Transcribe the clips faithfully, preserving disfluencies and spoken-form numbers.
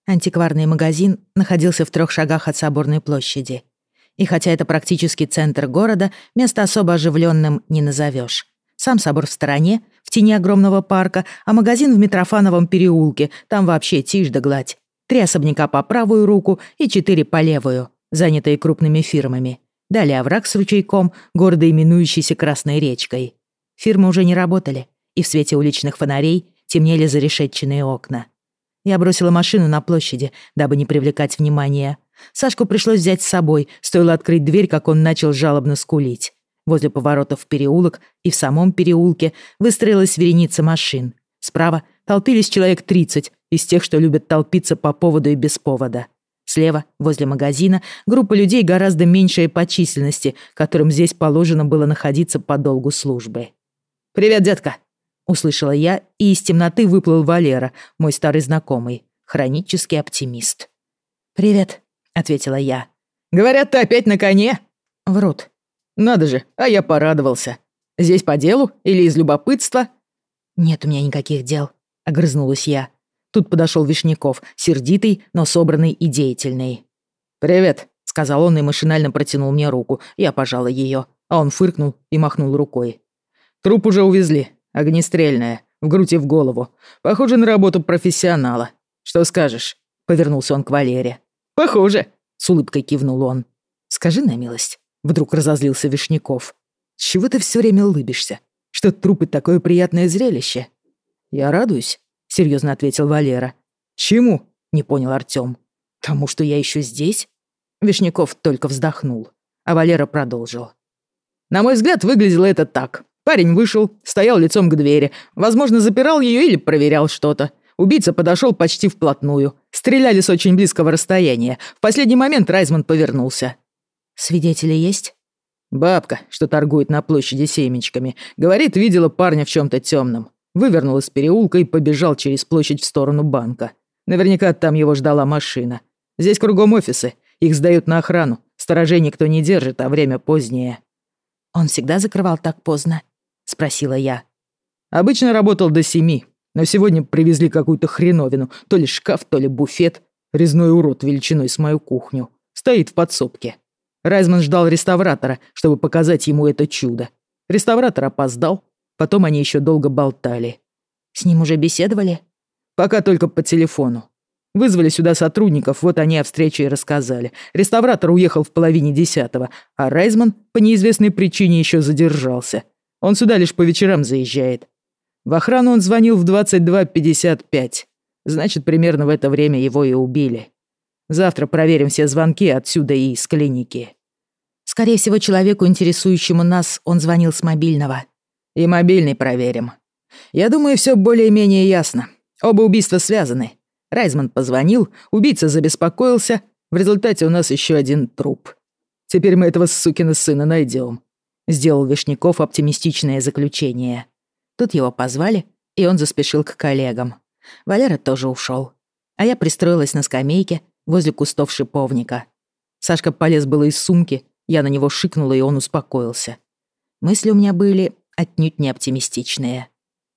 Антикварный магазин находился в трех шагах от Соборной площади. И хотя это практически центр города, место особо оживленным не назовешь. Сам собор в стороне, в тени огромного парка, а магазин в Митрофановом переулке, там вообще тишь да гладь. Три особняка по правую руку и четыре по левую, занятые крупными фирмами. Далее овраг с ручейком, гордо именующийся Красной речкой. Фирмы уже не работали, и в свете уличных фонарей темнели зарешетченные окна. Я бросила машину на площади, дабы не привлекать внимания. Сашку пришлось взять с собой, стоило открыть дверь, как он начал жалобно скулить. Возле поворота в переулок и в самом переулке выстроилась вереница машин. Справа толпились человек тридцать из тех, что любят толпиться по поводу и без повода. Слева, возле магазина, группа людей гораздо меньшая по численности, которым здесь положено было находиться по долгу службы. «Привет, детка!» — услышала я, и из темноты выплыл Валера, мой старый знакомый, хронический оптимист. «Привет», — ответила я. «Говорят, ты опять на коне?» «Врут». «Надо же, а я порадовался. Здесь по делу или из любопытства?» «Нет у меня никаких дел», — огрызнулась я. Тут подошел Вишняков, сердитый, но собранный и деятельный. «Привет», — сказал он и машинально протянул мне руку. Я пожала ее, а он фыркнул и махнул рукой. «Труп уже увезли. Огнестрельная, в грудь и в голову. Похоже на работу профессионала. Что скажешь?» — повернулся он к Валере. «Похоже», — с улыбкой кивнул он. «Скажи на милость», — вдруг разозлился Вишняков. «Чего ты все время улыбишься? Что трупы такое приятное зрелище?» «Я радуюсь», — серьезно ответил Валера. «Чему?» — не понял Артём. «Тому, что я еще здесь?» Вишняков только вздохнул, а Валера продолжил. «На мой взгляд, выглядело это так. Парень вышел, стоял лицом к двери. Возможно, запирал ее или проверял что-то. Убийца подошел почти вплотную. Стреляли с очень близкого расстояния. В последний момент Райзман повернулся». «Свидетели есть?» «Бабка, что торгует на площади семечками, говорит, видела парня в чем-то темном. Вывернул из переулка и побежал через площадь в сторону банка. Наверняка там его ждала машина. Здесь кругом офисы. Их сдают на охрану. Сторожей никто не держит, а время позднее». «Он всегда закрывал так поздно?» — спросила я. «Обычно работал до семи, но сегодня привезли какую-то хреновину. То ли шкаф, то ли буфет. Резной урод величиной с мою кухню. Стоит в подсобке. Райзман ждал реставратора, чтобы показать ему это чудо. Реставратор опоздал. Потом они еще долго болтали». «С ним уже беседовали?» «Пока только по телефону. Вызвали сюда сотрудников, вот они о встрече и рассказали. Реставратор уехал в половине десятого, а Райзман по неизвестной причине еще задержался. Он сюда лишь по вечерам заезжает. В охрану он звонил в двадцать два пятьдесят пять. Значит, примерно в это время его и убили. Завтра проверим все звонки отсюда и из клиники». «Скорее всего, человеку, интересующему нас, он звонил с мобильного». «И мобильный проверим. Я думаю, все более-менее ясно. Оба убийства связаны. Райзман позвонил, убийца забеспокоился. В результате у нас еще один труп. Теперь мы этого сукина сына найдем», — сделал Вишняков оптимистичное заключение. Тут его позвали, и он заспешил к коллегам. Валера тоже ушел. А я пристроилась на скамейке возле кустов шиповника. Сашка полез было из сумки, я на него шикнула, и он успокоился. Мысли у меня были отнюдь не оптимистичные.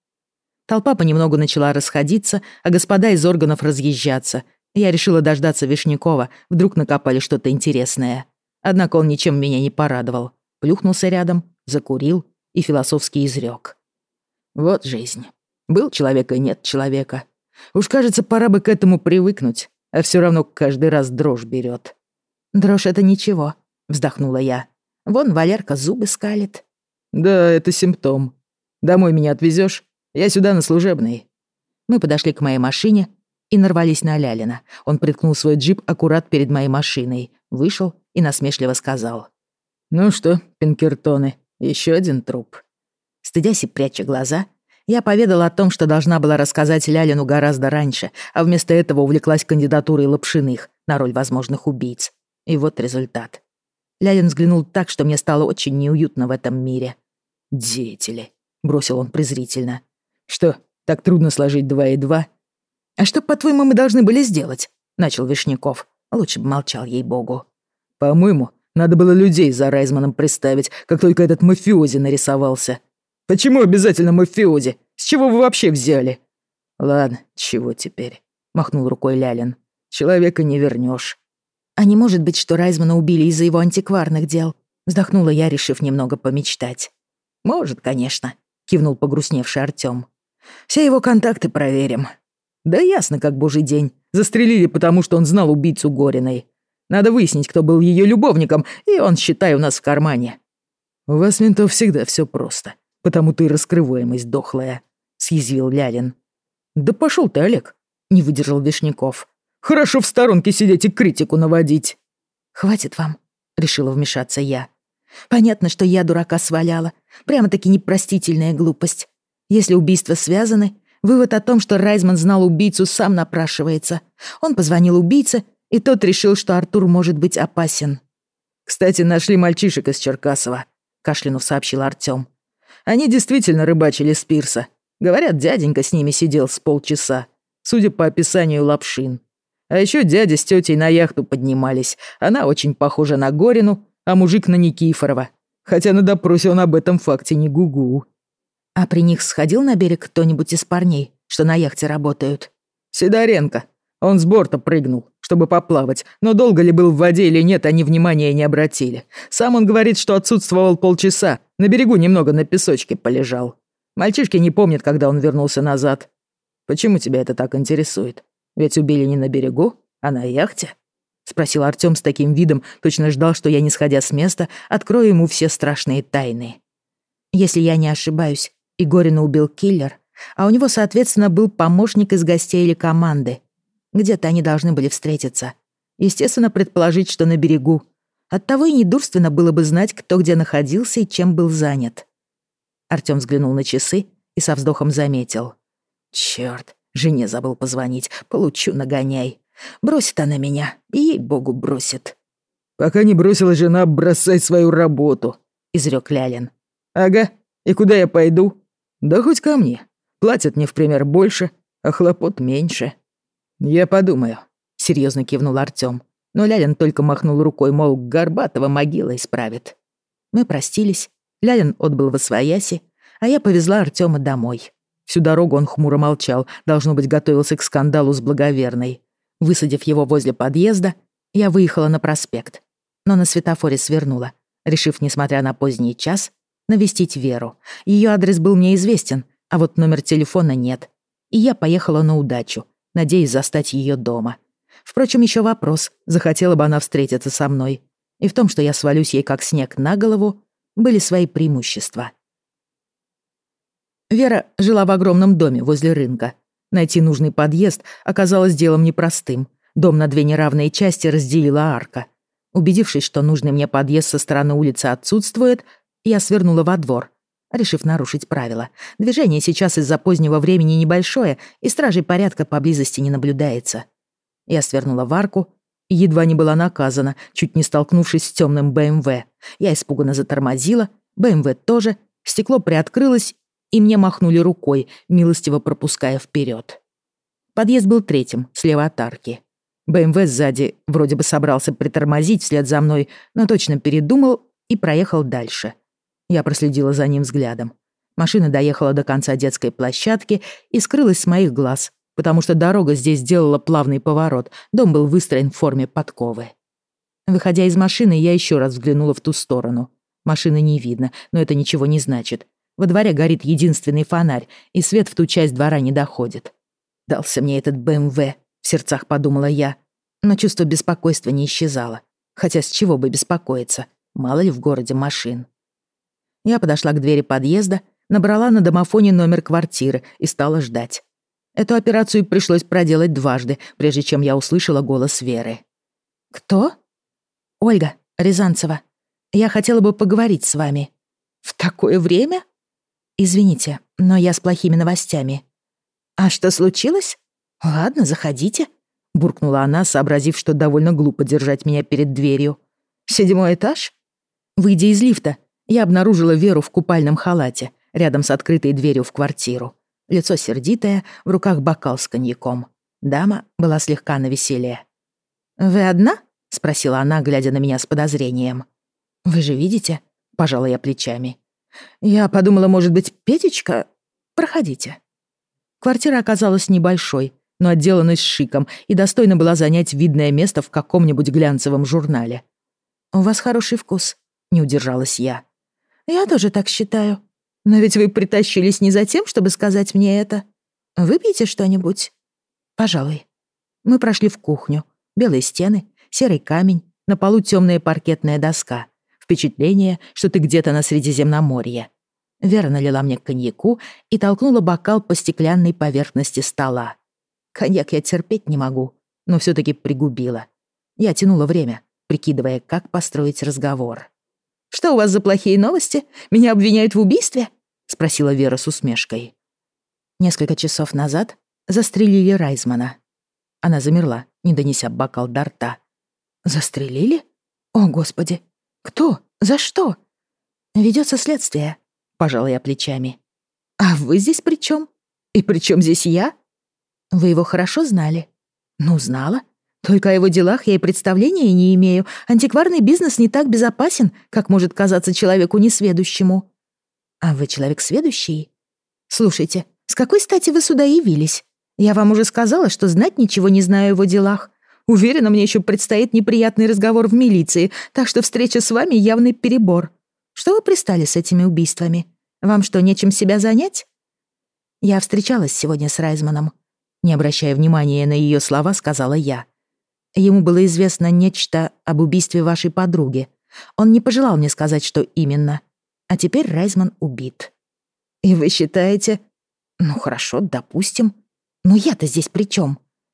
Толпа понемногу начала расходиться, а господа из органов разъезжаться. Я решила дождаться Вишнякова, вдруг накопали что-то интересное. Однако он ничем меня не порадовал. Плюхнулся рядом, закурил и философски изрек. «Вот жизнь. Был человек и нет человека. Уж, кажется, пора бы к этому привыкнуть, а все равно каждый раз дрожь берет». «Дрожь — это ничего», — вздохнула я. «Вон Валерка зубы скалит». «Да, это симптом. Домой меня отвезешь? Я сюда на служебный». Мы подошли к моей машине и нарвались на Лялина. Он приткнул свой джип аккурат перед моей машиной, вышел и насмешливо сказал: «Ну что, Пинкертоны, еще один труп». Стыдясь и пряча глаза, я поведала о том, что должна была рассказать Лялину гораздо раньше, а вместо этого увлеклась кандидатурой Лапшиных на роль возможных убийц. И вот результат. Лялин взглянул так, что мне стало очень неуютно в этом мире. «Деятели», — бросил он презрительно. «Что, так трудно сложить два и два?» «А что, по-твоему, мы должны были сделать?» — начал Вишняков. Лучше бы молчал, ей-богу. «По-моему, надо было людей за Райзманом приставить, как только этот мафиози нарисовался». «Почему обязательно мафиози? С чего вы вообще взяли?» «Ладно, чего теперь?» — махнул рукой Лялин. Человека не вернешь. А не может быть, что Райзмана убили из-за его антикварных дел? Вздохнула я, решив немного помечтать. Может, конечно, кивнул погрустневший Артём. Все его контакты проверим. Да ясно, как божий день. Застрелили, потому что он знал убийцу Гориной. Надо выяснить, кто был ее любовником, и он, считай, у нас в кармане. У вас, ментов, всегда все просто. Потому-то и раскрываемость дохлая, съязвил Лялин. Да пошел ты, Олег, не выдержал Вишняков. Хорошо в сторонке сидеть и критику наводить. Хватит вам, решила вмешаться я. Понятно, что я дурака сваляла. Прямо-таки непростительная глупость. Если убийства связаны, вывод о том, что Райзман знал убийцу, сам напрашивается. Он позвонил убийце, и тот решил, что Артур может быть опасен. «Кстати, нашли мальчишек из Черкасова», — кашлянув сообщил Артём. «Они действительно рыбачили с пирса. Говорят, дяденька с ними сидел с полчаса, судя по описанию Лапшин. А ещё дядя с тётей на яхту поднимались. Она очень похожа на Горину, а мужик на Никифорова. Хотя на допросе он об этом факте не гугу». «А при них сходил на берег кто-нибудь из парней, что на яхте работают?» «Сидоренко. Он с борта прыгнул, чтобы поплавать, но долго ли был в воде или нет, они внимания не обратили. Сам он говорит, что отсутствовал полчаса, на берегу немного на песочке полежал. Мальчишки не помнят, когда он вернулся назад. Почему тебя это так интересует? Ведь убили не на берегу, а на яхте?» — спросил Артём с таким видом, точно ждал, что я, не сходя с места, открою ему все страшные тайны. «Если я не ошибаюсь, и Горина убил киллер, а у него, соответственно, был помощник из гостей или команды. Где-то они должны были встретиться. Естественно, предположить, что на берегу. Оттого и недурственно было бы знать, кто где находился и чем был занят». Артём взглянул на часы и со вздохом заметил. «Чёрт, жене забыл позвонить, получу нагоняй. Бросит она меня, и ей-богу бросит». «Пока не бросила жена, бросай свою работу», — изрёк Лялин. «Ага, и куда я пойду? Да хоть ко мне. Платят мне в пример больше, а хлопот меньше». «Я подумаю», — серьезно кивнул Артём. Но Лялин только махнул рукой, мол, Горбатова могила исправит. Мы простились, Лялин отбыл восвояси, а я повезла Артёма домой. Всю дорогу он хмуро молчал, должно быть, готовился к скандалу с благоверной. Высадив его возле подъезда, я выехала на проспект, но на светофоре свернула, решив, несмотря на поздний час, навестить Веру. Её адрес был мне известен, а вот номер телефона нет. И я поехала на удачу, надеясь застать её дома. Впрочем, ещё вопрос, захотела бы она встретиться со мной. И в том, что я свалюсь ей как снег на голову, были свои преимущества. Вера жила в огромном доме возле рынка. Найти нужный подъезд оказалось делом непростым. Дом на две неравные части разделила арка. Убедившись, что нужный мне подъезд со стороны улицы отсутствует, я свернула во двор, решив нарушить правила. Движение сейчас из-за позднего времени небольшое, и стражей порядка поблизости не наблюдается. Я свернула в арку и едва не была наказана, чуть не столкнувшись с темным бэ эм вэ. Я испуганно затормозила, бэ эм вэ тоже, стекло приоткрылось, и мне махнули рукой, милостиво пропуская вперед. Подъезд был третьим, слева от арки. бэ эм вэ сзади вроде бы собрался притормозить вслед за мной, но точно передумал и проехал дальше. Я проследила за ним взглядом. Машина доехала до конца детской площадки и скрылась с моих глаз, потому что дорога здесь сделала плавный поворот, дом был выстроен в форме подковы. Выходя из машины, я еще раз взглянула в ту сторону. Машины не видно, но это ничего не значит. Во дворе горит единственный фонарь, и свет в ту часть двора не доходит. Дался мне этот бэ эм вэ, в сердцах подумала я, но чувство беспокойства не исчезало. Хотя с чего бы беспокоиться, мало ли в городе машин. Я подошла к двери подъезда, набрала на домофоне номер квартиры и стала ждать. Эту операцию пришлось проделать дважды, прежде чем я услышала голос Веры. «Кто?» «Ольга Рязанцева. Я хотела бы поговорить с вами». «В такое время?» «Извините, но я с плохими новостями». «А что случилось?» «Ладно, заходите», — буркнула она, сообразив, что довольно глупо держать меня перед дверью. «Седьмой этаж?» Выйдя из лифта, я обнаружила Веру в купальном халате, рядом с открытой дверью в квартиру. Лицо сердитое, в руках бокал с коньяком. Дама была слегка навеселе. «Вы одна?» — спросила она, глядя на меня с подозрением. «Вы же видите?» — пожала я плечами. «Я подумала, может быть, Петечка? Проходите». Квартира оказалась небольшой, но отделанной с шиком и достойна была занять видное место в каком-нибудь глянцевом журнале. «У вас хороший вкус», — не удержалась я. «Я тоже так считаю. Но ведь вы притащились не за тем, чтобы сказать мне это. Выпейте что-нибудь?» «Пожалуй». Мы прошли в кухню. Белые стены, серый камень, на полу темная паркетная доска. Впечатление, что ты где-то на Средиземноморье. Вера налила мне коньяку и толкнула бокал по стеклянной поверхности стола. Коньяк я терпеть не могу, но все-таки пригубила. Я тянула время, прикидывая, как построить разговор. «Что у вас за плохие новости? Меня обвиняют в убийстве?» — спросила Вера с усмешкой. Несколько часов назад застрелили Райзмана. Она замерла, не донеся бокал до рта. «Застрелили? О, Господи! Кто? За что?» «Ведется следствие», — пожала я плечами. «А вы здесь при чем? И при чем здесь я?» «Вы его хорошо знали?» «Ну, знала. Только о его делах я и представления не имею. Антикварный бизнес не так безопасен, как может казаться человеку несведущему». «А вы человек сведущий?» «Слушайте, с какой стати вы сюда явились? Я вам уже сказала, что знать ничего не знаю о его делах. Уверена, мне еще предстоит неприятный разговор в милиции, так что встреча с вами явный перебор. Что вы пристали с этими убийствами? Вам что, нечем себя занять?» «Я встречалась сегодня с Райзманом», — не обращая внимания на ее слова, сказала я. «Ему было известно нечто об убийстве вашей подруги. Он не пожелал мне сказать, что именно. А теперь Райзман убит». «И вы считаете...» «Ну хорошо, допустим. Но я-то здесь при чем?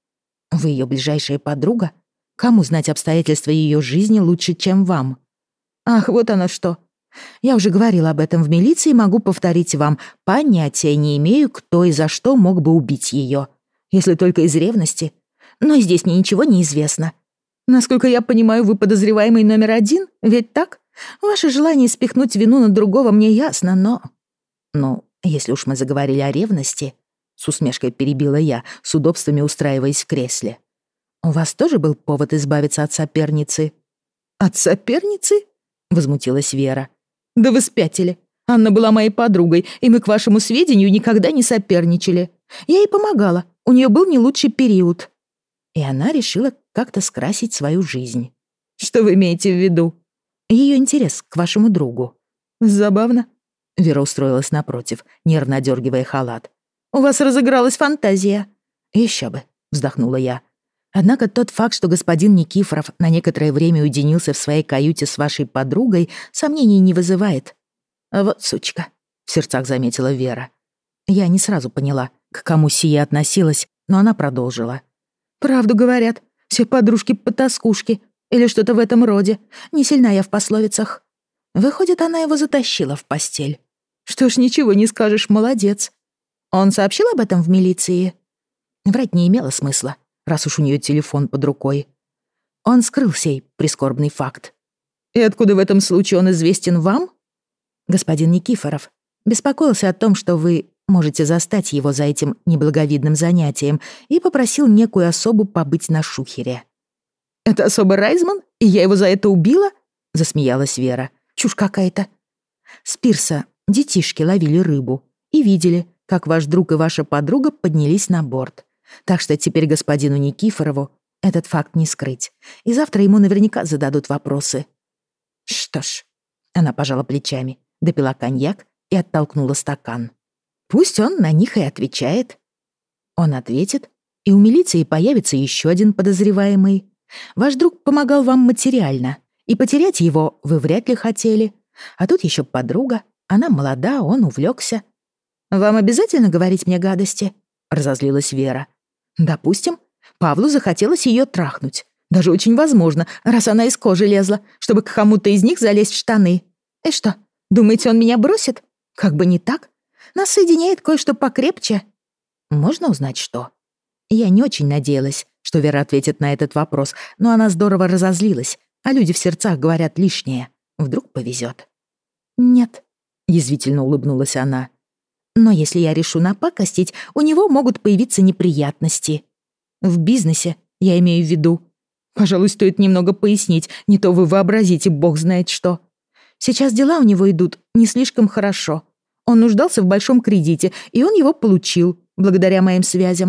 Вы ее ближайшая подруга? Кому знать обстоятельства ее жизни лучше, чем вам?» «Ах, вот оно что. Я уже говорила об этом в милиции и могу повторить вам. Понятия не имею, кто и за что мог бы убить ее. Если только из ревности. Но здесь мне ничего не известно. Насколько я понимаю, вы подозреваемый номер один, ведь так? Ваше желание спихнуть вину на другого мне ясно, но...» «Ну, если уж мы заговорили о ревности...» С усмешкой перебила я, с удобствами устраиваясь в кресле. «У вас тоже был повод избавиться от соперницы?» «От соперницы?» — возмутилась Вера. «Да вы спятили. Анна была моей подругой, и мы, к вашему сведению, никогда не соперничали. Я ей помогала, у нее был не лучший период». И она решила как-то скрасить свою жизнь. «Что вы имеете в виду?» «Ее интерес к вашему другу». «Забавно». Вера устроилась напротив, нервно одергивая халат. «У вас разыгралась фантазия». «Еще бы», — вздохнула я. «Однако тот факт, что господин Никифоров на некоторое время уединился в своей каюте с вашей подругой, сомнений не вызывает». «Вот сучка», — в сердцах заметила Вера. Я не сразу поняла, к кому сия относилась, но она продолжила. «Правду говорят, все подружки-потаскушки или что-то в этом роде. Не сильна я в пословицах. Выходит, она его затащила в постель. Что ж, ничего не скажешь, молодец. Он сообщил об этом в милиции?» Врать не имело смысла, раз уж у нее телефон под рукой. Он скрыл сей прискорбный факт. «И откуда в этом случае он известен вам?» «Господин Никифоров беспокоился о том, что вы можете застать его за этим неблаговидным занятием, и попросил некую особу побыть на шухере». «Это особа Райзман? И я его за это убила?» — засмеялась Вера. «Чушь какая-то». «С пирса детишки ловили рыбу и видели, как ваш друг и ваша подруга поднялись на борт. Так что теперь господину Никифорову этот факт не скрыть, и завтра ему наверняка зададут вопросы». «Что ж», — она пожала плечами, допила коньяк и оттолкнула стакан. «Пусть он на них и отвечает». Он ответит, и у милиции появится еще один подозреваемый. Ваш друг помогал вам материально, и потерять его вы вряд ли хотели. А тут еще подруга, она молода, он увлекся. «Вам обязательно говорить мне гадости?» — разозлилась Вера. «Допустим, Павлу захотелось ее трахнуть. Даже очень возможно, раз она из кожи лезла, чтобы к кому-то из них залезть в штаны. И что, думаете, он меня бросит? Как бы не так. Нас соединяет кое-что покрепче». «Можно узнать, что?» Я не очень надеялась, что Вера ответит на этот вопрос, но она здорово разозлилась, а люди в сердцах говорят лишнее. Вдруг повезет. «Нет», — язвительно улыбнулась она. «Но если я решу напакостить, у него могут появиться неприятности. В бизнесе, я имею в виду. Пожалуй, стоит немного пояснить, не то вы вообразите бог знает что. Сейчас дела у него идут не слишком хорошо. Он нуждался в большом кредите, и он его получил, благодаря моим связям.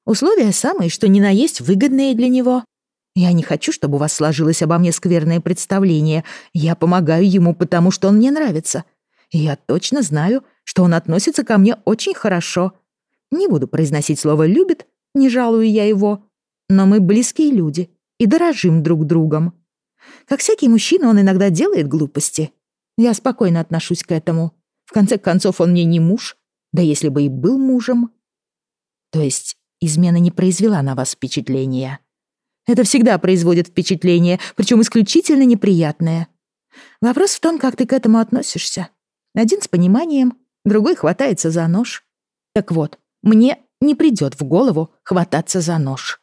Условия самые, что ни на есть, выгодные для него. Я не хочу, чтобы у вас сложилось обо мне скверное представление. Я помогаю ему, потому что он мне нравится. И я точно знаю, что он относится ко мне очень хорошо. Не буду произносить слово «любит», не жалую я его. Но мы близкие люди и дорожим друг другом. Как всякий мужчина, он иногда делает глупости. Я спокойно отношусь к этому. В конце концов, он мне не муж. Да если бы и был мужем. То есть измена не произвела на вас впечатления? Это всегда производит впечатление, причем исключительно неприятное. Вопрос в том, как ты к этому относишься. Один с пониманием, другой хватается за нож. Так вот, мне не придет в голову хвататься за нож.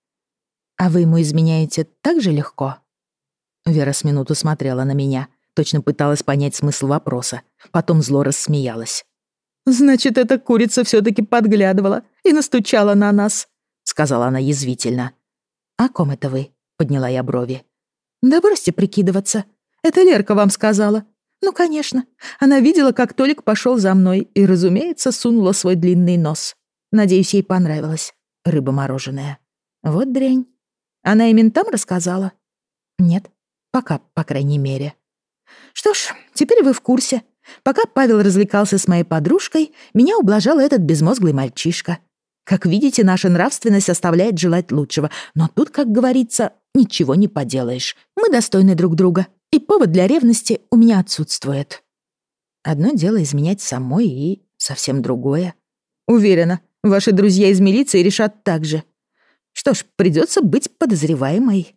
А вы ему изменяете так же легко? Вера с минуту смотрела на меня, точно пыталась понять смысл вопроса, потом зло рассмеялась. «Значит, эта курица всё-таки подглядывала и настучала на нас», — сказала она язвительно. «О ком это вы?» — подняла я брови. «Да бросьте прикидываться. Это Лерка вам сказала. Ну, конечно. Она видела, как Толик пошёл за мной и, разумеется, сунула свой длинный нос. Надеюсь, ей понравилось. Рыба мороженая. Вот дрянь. Она и ментам рассказала?» «Нет. Пока, по крайней мере». «Что ж, теперь вы в курсе. Пока Павел развлекался с моей подружкой, меня ублажал этот безмозглый мальчишка. Как видите, наша нравственность оставляет желать лучшего, но тут, как говорится, ничего не поделаешь. Мы достойны друг друга, и повод для ревности у меня отсутствует». Одно дело изменять самой и совсем другое. Уверена, ваши друзья из милиции решат так же. Что ж, придется быть подозреваемой.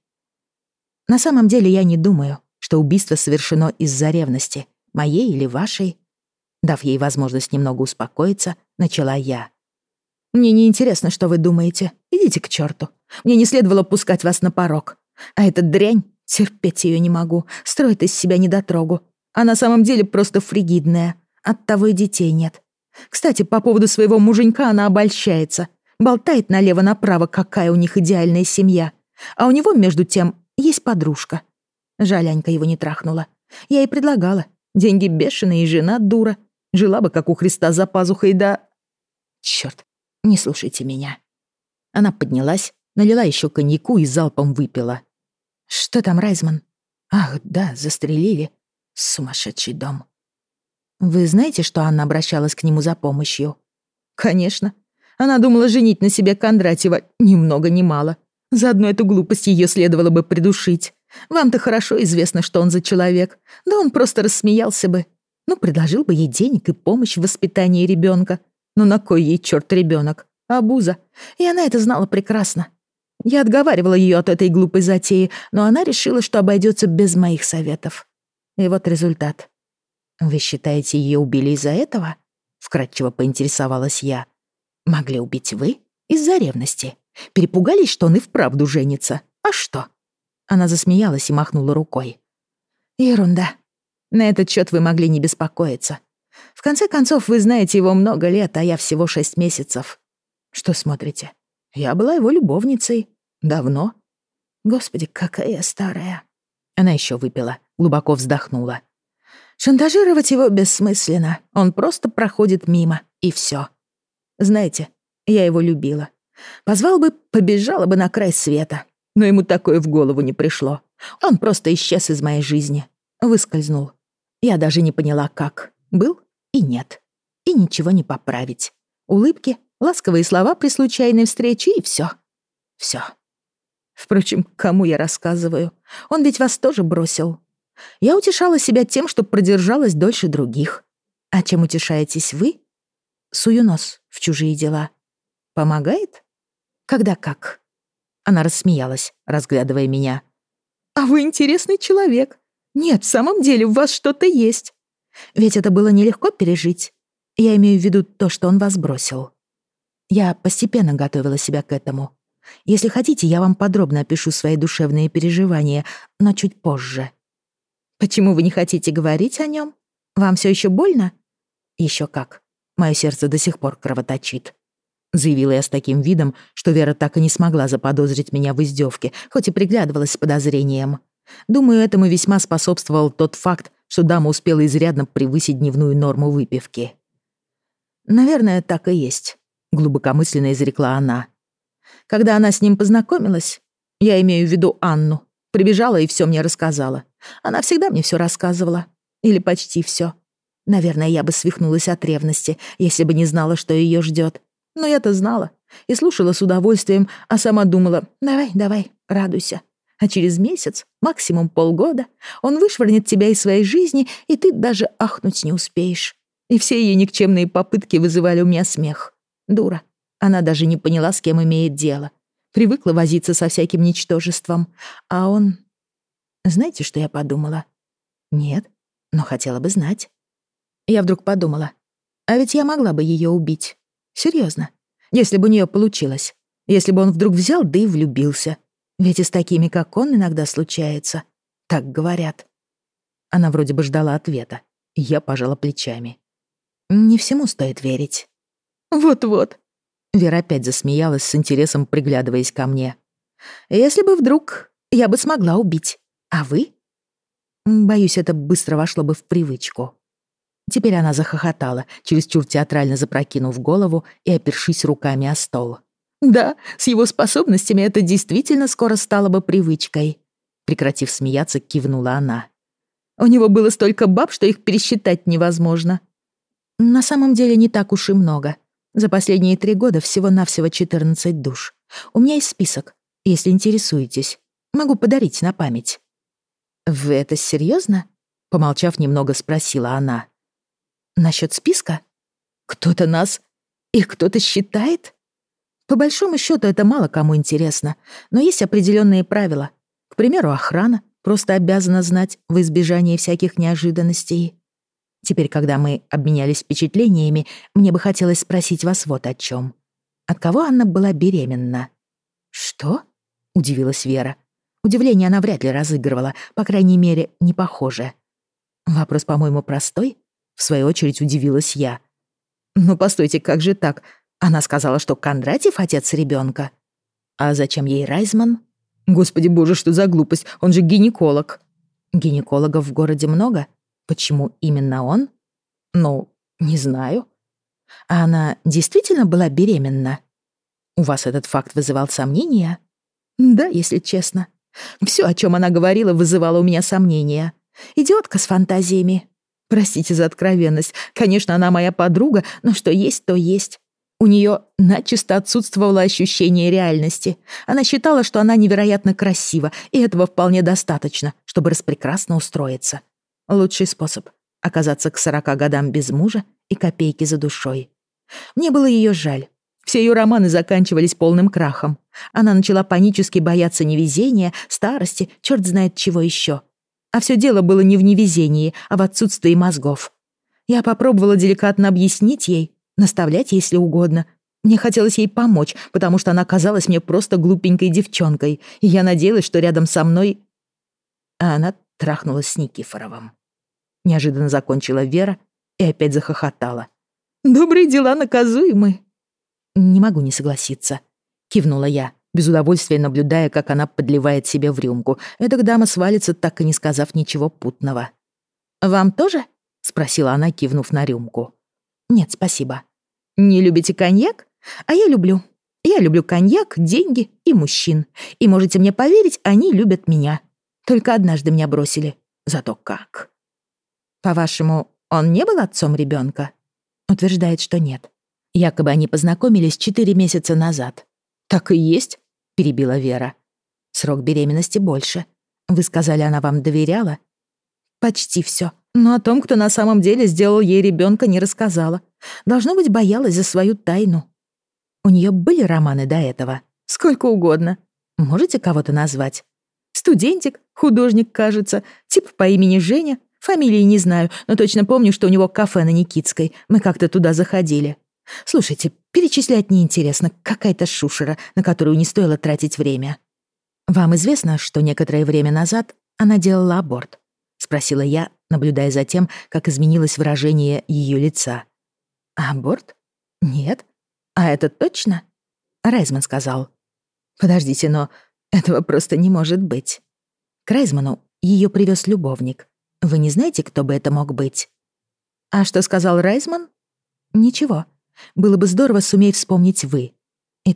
На самом деле я не думаю, что убийство совершено из-за ревности, моей или вашей. Дав ей возможность немного успокоиться, начала я. «Мне не интересно, что вы думаете. Идите к черту. Мне не следовало пускать вас на порог. А эта дрянь, терпеть ее не могу, строит из себя недотрогу. А на самом деле просто фригидная. Оттого и детей нет. Кстати, по поводу своего муженька она обольщается. Болтает налево-направо, какая у них идеальная семья. А у него, между тем, есть подружка. Жаль, Анька его не трахнула. Я ей предлагала. Деньги бешеные и жена дура. Жила бы, как у Христа, за пазухой, да... Чёрт, не слушайте меня». Она поднялась, налила еще коньяку и залпом выпила. «Что там, Райзман?» «Ах, да, застрелили. Сумасшедший дом». «Вы знаете, что Анна обращалась к нему за помощью?» «Конечно. Она думала женить на себе Кондратьева ни много ни мало. Заодно эту глупость ее следовало бы придушить. Вам-то хорошо известно, что он за человек. Да он просто рассмеялся бы. Ну, предложил бы ей денег и помощь в воспитании ребенка. Ну, на кой ей черт ребенок? Абуза. И она это знала прекрасно. Я отговаривала ее от этой глупой затеи, но она решила, что обойдется без моих советов. И вот результат. Вы считаете, ее убили из-за этого? Вкратчиво поинтересовалась я. Могли убить вы? Из-за ревности. Перепугались, что он и вправду женится. А что? Она засмеялась и махнула рукой. Ерунда. На этот счет вы могли не беспокоиться. В конце концов, вы знаете его много лет, а я всего шесть месяцев. Что смотрите? Я была его любовницей. Давно. Господи, какая я старая. Она еще выпила, глубоко вздохнула. Шантажировать его бессмысленно. Он просто проходит мимо, и все. Знаете, я его любила. Позвал бы, побежала бы на край света. Но ему такое в голову не пришло. Он просто исчез из моей жизни. Выскользнул. Я даже не поняла, как. Был и нет. И ничего не поправить. Улыбки, ласковые слова при случайной встрече, и все. Все. Впрочем, кому я рассказываю? Он ведь вас тоже бросил. Я утешала себя тем, что продержалась дольше других. А чем утешаетесь вы? Сую нос в чужие дела. Помогает? Когда как? Она рассмеялась, разглядывая меня. А вы интересный человек. Нет, в самом деле в вас что-то есть. Ведь это было нелегко пережить. Я имею в виду то, что он вас бросил. Я постепенно готовила себя к этому. Если хотите, я вам подробно опишу свои душевные переживания, но чуть позже. Почему вы не хотите говорить о нем? Вам все еще больно? Еще как. Мое сердце до сих пор кровоточит. Заявила я с таким видом, что Вера так и не смогла заподозрить меня в издевке, хоть и приглядывалась с подозрением. Думаю, этому весьма способствовал тот факт, что дама успела изрядно превысить дневную норму выпивки. «Наверное, так и есть», — глубокомысленно изрекла она. Когда она с ним познакомилась, я имею в виду Анну, прибежала и все мне рассказала. Она всегда мне все рассказывала. Или почти все. Наверное, я бы свихнулась от ревности, если бы не знала, что ее ждет. Но я-то знала и слушала с удовольствием, а сама думала: давай, давай, радуйся. А через месяц, максимум полгода, он вышвырнет тебя из своей жизни, и ты даже ахнуть не успеешь. И все ее никчемные попытки вызывали у меня смех. Дура. Она даже не поняла, с кем имеет дело. Привыкла возиться со всяким ничтожеством. А он... Знаете, что я подумала? Нет, но хотела бы знать. Я вдруг подумала, а ведь я могла бы ее убить. Серьезно. Если бы у нее получилось. Если бы он вдруг взял, да и влюбился. Ведь и с такими, как он, иногда случается. Так говорят. Она вроде бы ждала ответа. Я пожала плечами. Не всему стоит верить. Вот-вот. Вера опять засмеялась, с интересом приглядываясь ко мне. Если бы вдруг, я бы смогла убить. А вы? Боюсь, это быстро вошло бы в привычку. Теперь она захохотала, чересчур театрально запрокинув голову и опершись руками о стол. Да, с его способностями это действительно скоро стало бы привычкой. Прекратив смеяться, кивнула она. У него было столько баб, что их пересчитать невозможно. На самом деле не так уж и много. За последние три года всего-навсего четырнадцать душ. У меня есть список, если интересуетесь. Могу подарить на память. Вы это серьезно? Помолчав немного, спросила она. Насчет списка? Кто-то нас... Их кто-то считает? По большому счету это мало кому интересно, но есть определенные правила. К примеру, охрана просто обязана знать в избежание всяких неожиданностей. Теперь, когда мы обменялись впечатлениями, мне бы хотелось спросить вас вот о чем. От кого Анна была беременна? Что? Удивилась Вера. Удивление она вряд ли разыгрывала, по крайней мере, не похоже. Вопрос, по-моему, простой. В свою очередь удивилась я. Ну, постойте, как же так? Она сказала, что Кондратьев отец ребенка. А зачем ей Райзман? Господи боже, что за глупость? Он же гинеколог. Гинекологов в городе много? Почему именно он? Ну, не знаю. А она действительно была беременна? У вас этот факт вызывал сомнения? Да, если честно. Всё, о чём она говорила, вызывало у меня сомнения. Идиотка с фантазиями. Простите за откровенность. Конечно, она моя подруга, но что есть, то есть. У неё начисто отсутствовало ощущение реальности. Она считала, что она невероятно красива, и этого вполне достаточно, чтобы распрекрасно устроиться. Лучший способ — оказаться к сорока годам без мужа и копейки за душой. Мне было её жаль. Все её романы заканчивались полным крахом. Она начала панически бояться невезения, старости, чёрт знает чего ещё. А всё дело было не в невезении, а в отсутствии мозгов. Я попробовала деликатно объяснить ей, наставлять, если угодно. Мне хотелось ей помочь, потому что она казалась мне просто глупенькой девчонкой, и я надеялась, что рядом со мной... А она трахнулась с Никифоровым. Неожиданно закончила Вера и опять захохотала. «Добрые дела наказуемы». «Не могу не согласиться», — кивнула я, без удовольствия наблюдая, как она подливает себе в рюмку. Эта дама свалится, так и не сказав ничего путного. «Вам тоже?» — спросила она, кивнув на рюмку. «Нет, спасибо». «Не любите коньяк? А я люблю. Я люблю коньяк, деньги и мужчин. И можете мне поверить, они любят меня. Только однажды меня бросили. Зато как». «По-вашему, он не был отцом ребенка?» Утверждает, что нет. Якобы они познакомились четыре месяца назад. «Так и есть», — перебила Вера. «Срок беременности больше. Вы сказали, она вам доверяла?» «Почти всё. Но о том, кто на самом деле сделал ей ребенка, не рассказала. Должно быть, боялась за свою тайну. У неё были романы до этого? Сколько угодно. Можете кого-то назвать? Студентик, художник, кажется, тип по имени Женя. Фамилии не знаю, но точно помню, что у него кафе на Никитской. Мы как-то туда заходили. Слушайте, перечислять неинтересно. Какая-то шушера, на которую не стоило тратить время. Вам известно, что некоторое время назад она делала аборт?» — спросила я, наблюдая за тем, как изменилось выражение её лица. «Аборт? Нет. А это точно?» Райзман сказал. «Подождите, но этого просто не может быть. К Райзману её привёз любовник. Вы не знаете, кто бы это мог быть?» «А что сказал Райзман?» «Ничего. Было бы здорово, сумей вспомнить вы. Итак,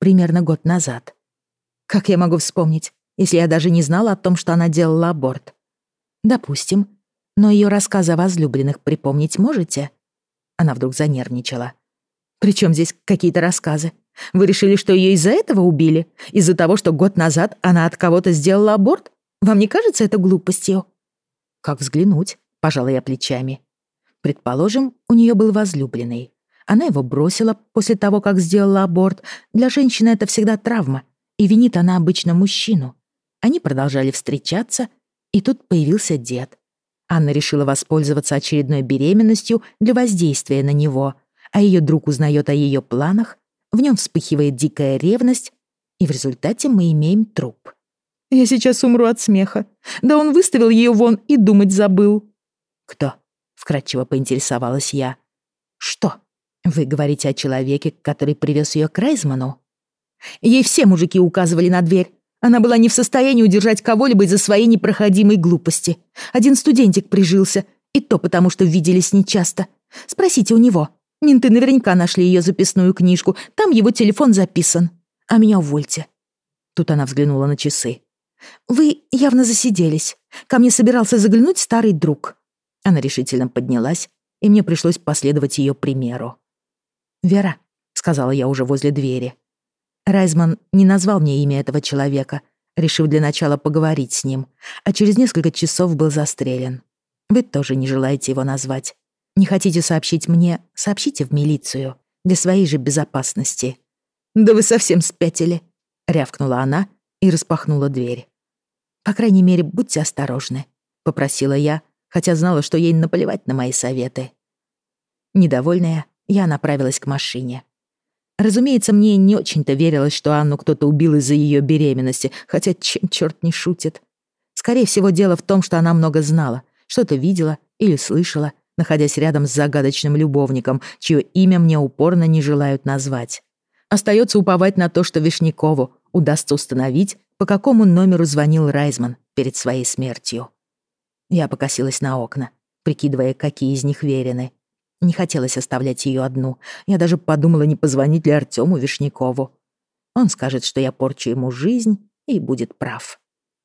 примерно год назад. Как я могу вспомнить, если я даже не знала о том, что она делала аборт? Допустим. Но ее рассказы о возлюбленных припомнить можете? Она вдруг занервничала. Причем здесь какие-то рассказы? Вы решили, что ее из-за этого убили? Из-за того, что год назад она от кого-то сделала аборт? Вам не кажется это глупостью? Как взглянуть? Пожала я плечами. Предположим, у нее был возлюбленный. Она его бросила после того, как сделала аборт. Для женщины это всегда травма, и винит она обычно мужчину. Они продолжали встречаться, и тут появился дед. Анна решила воспользоваться очередной беременностью для воздействия на него, а ее друг узнает о ее планах, в нем вспыхивает дикая ревность, и в результате мы имеем труп. Я сейчас умру от смеха. Да он выставил ее вон и думать забыл. Кто? Вкратчиво поинтересовалась я. Что? Вы говорите о человеке, который привез ее к Райзману? Ей все мужики указывали на дверь. Она была не в состоянии удержать кого-либо из-за своей непроходимой глупости. Один студентик прижился, и то потому, что виделись нечасто. Спросите у него. Менты наверняка нашли ее записную книжку. Там его телефон записан. А меня увольте. Тут она взглянула на часы. Вы явно засиделись. Ко мне собирался заглянуть старый друг. Она решительно поднялась, и мне пришлось последовать ее примеру. «Вера», — сказала я уже возле двери. Райзман не назвал мне имя этого человека, решив для начала поговорить с ним, а через несколько часов был застрелен. Вы тоже не желаете его назвать. Не хотите сообщить мне, сообщите в милицию, для своей же безопасности. «Да вы совсем спятили», — рявкнула она и распахнула дверь. «По крайней мере, будьте осторожны», — попросила я, хотя знала, что ей наплевать на мои советы. Недовольная, я направилась к машине. Разумеется, мне не очень-то верилось, что Анну кто-то убил из-за ее беременности, хотя чем черт не шутит. Скорее всего, дело в том, что она много знала, что-то видела или слышала, находясь рядом с загадочным любовником, чье имя мне упорно не желают назвать. Остается уповать на то, что Вишнякову удастся установить, по какому номеру звонил Райзман перед своей смертью. Я покосилась на окна, прикидывая, какие из них верены. Не хотелось оставлять ее одну. Я даже подумала, не позвонить ли Артёму Вишнякову. Он скажет, что я порчу ему жизнь, и будет прав.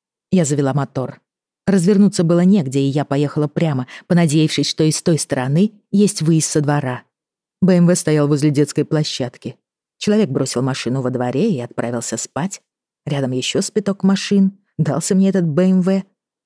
Я завела мотор. Развернуться было негде, и я поехала прямо, понадеявшись, что и с той стороны есть выезд со двора. БМВ стоял возле детской площадки. Человек бросил машину во дворе и отправился спать. Рядом еще спиток машин. Дался мне этот БМВ.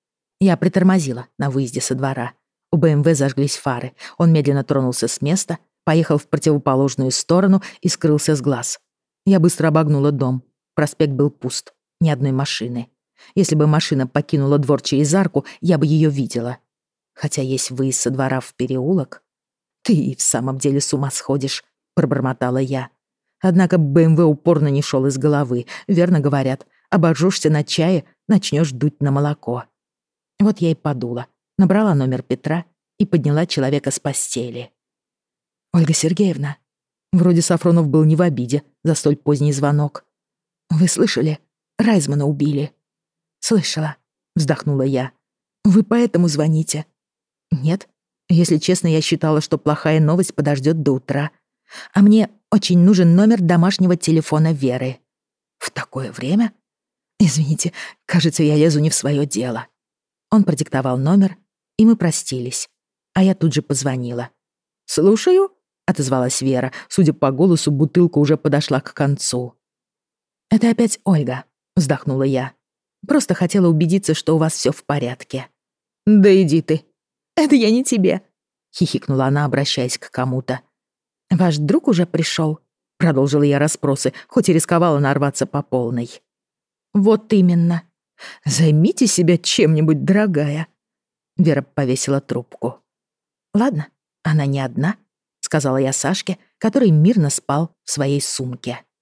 Я притормозила на выезде со двора. У БМВ зажглись фары. Он медленно тронулся с места, поехал в противоположную сторону и скрылся с глаз. Я быстро обогнула дом. Проспект был пуст. Ни одной машины. Если бы машина покинула двор через арку, я бы ее видела. Хотя есть выезд со двора в переулок. «Ты и в самом деле с ума сходишь», — пробормотала я. Однако БМВ упорно не шел из головы. Верно говорят, обожжешься на чае, начнешь дуть на молоко. Вот я и подула. Набрала номер Петра и подняла человека с постели. «Ольга Сергеевна». Вроде Сафронов был не в обиде за столь поздний звонок. «Вы слышали? Райзмана убили». «Слышала», — вздохнула я. «Вы поэтому звоните?» «Нет. Если честно, я считала, что плохая новость подождет до утра. А мне очень нужен номер домашнего телефона Веры». «В такое время?» «Извините, кажется, я лезу не в свое дело». Он продиктовал номер, и мы простились. А я тут же позвонила. «Слушаю», — отозвалась Вера. Судя по голосу, бутылка уже подошла к концу. «Это опять Ольга», — вздохнула я. «Просто хотела убедиться, что у вас все в порядке». «Да иди ты». «Это я не тебе», — хихикнула она, обращаясь к кому-то. «Ваш друг уже пришел?» — продолжила я расспросы, хоть и рисковала нарваться по полной. «Вот именно. Займите себя чем-нибудь, дорогая». Вера повесила трубку. «Ладно, она не одна», — сказала я Сашке, который мирно спал в своей сумке.